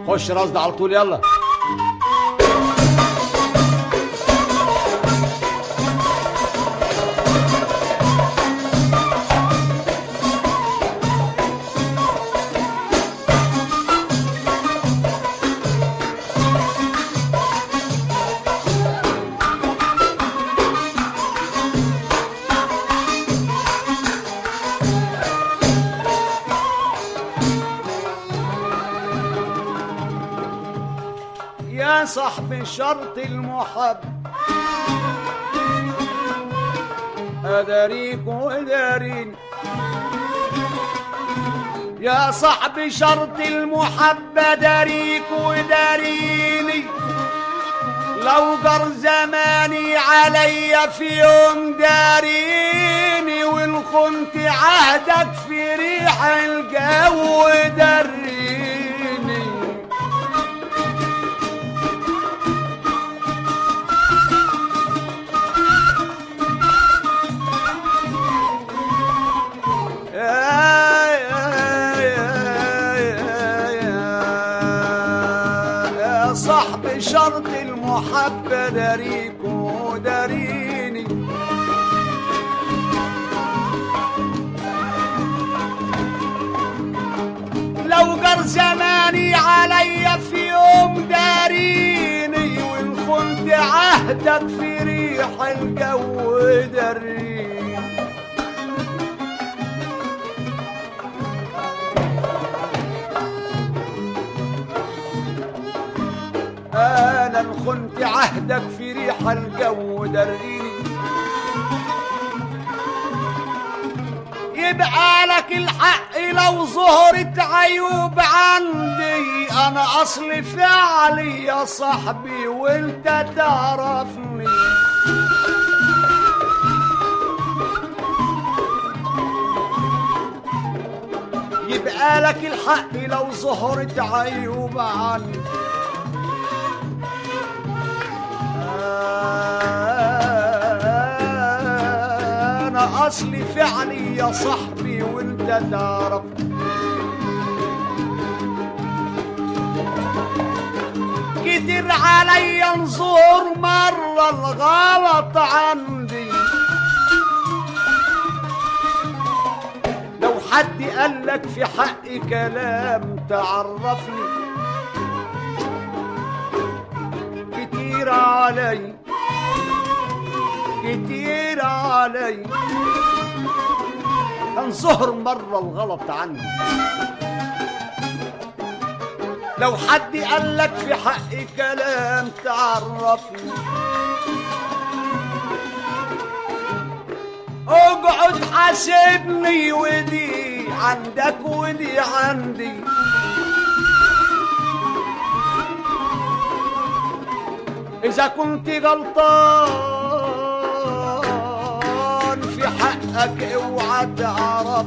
خش رصد على طول يلا. يا صاحب شرط المحب أداريك وأداريني، يا صاحب شرط المحب أداريك وأداريني، لو جر زماني عليا في يوم داريني، وإن خنت عهدك في ريح الجو داريني. يا صاحب شرط المحبة داريك وداريني، لو جر زماني عليا في يوم داريني، وإن خنت عهدك في ريح الجو داريني. أنا إن خنت عهدك في ريح الجو دريني، يبقى لك الحق لو ظهرت عيوب عندي، أنا أصل فعلي يا صاحبي وأنت تعرفني. يبقى لك الحق لو ظهرت عيوب عندي، أنا أصلي فعلي يا صاحبي وأنت تعرف. كتير عليا نزور مرة الغلط عندي، لو حد قالك في حقي كلام تعرفني. كتير علي كتير علي انظهر مرة الغلط عني، لو حد قالك في حقي كلام تعرفني. اقعد حاسبني ودي عندك ودي عندي، إذا كنت غلطان في حقك اوعى تعرف.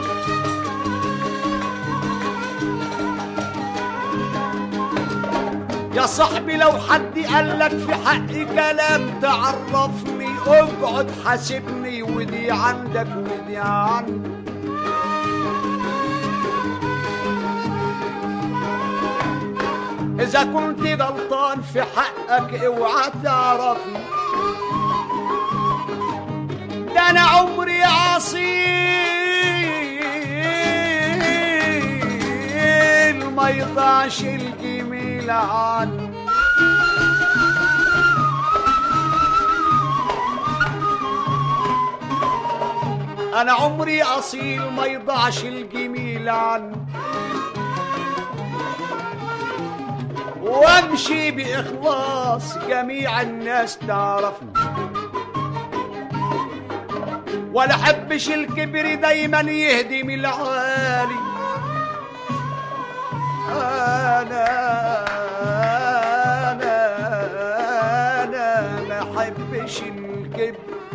يا صاحبي لو حد قالك في حقي كلام تعرفني، اقعد حاسبني ودي عندك ودي عندي. إذا كنت غلطان في حقك اوعى تعرفني، ده أنا عمري أصيل ما يضاعش الجميل عني. أنا عمري أصيل ما يضاعش الجميل عني، وامشي باخلاص جميع الناس تعرفني، ولا حبش الكبر دايما يهدم العالي. انا ما حبش الكبر،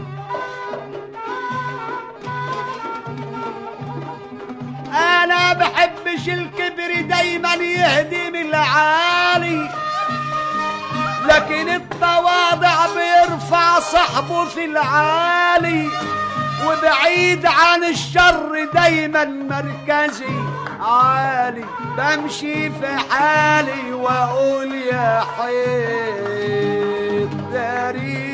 انا بحبش الكبر دايما يهدم العالي، لكن التواضع بيرفع صاحبه في العالي، وبعيد عن الشر دايما مركزي. عالي بمشي في حالي واقول يا حيط داري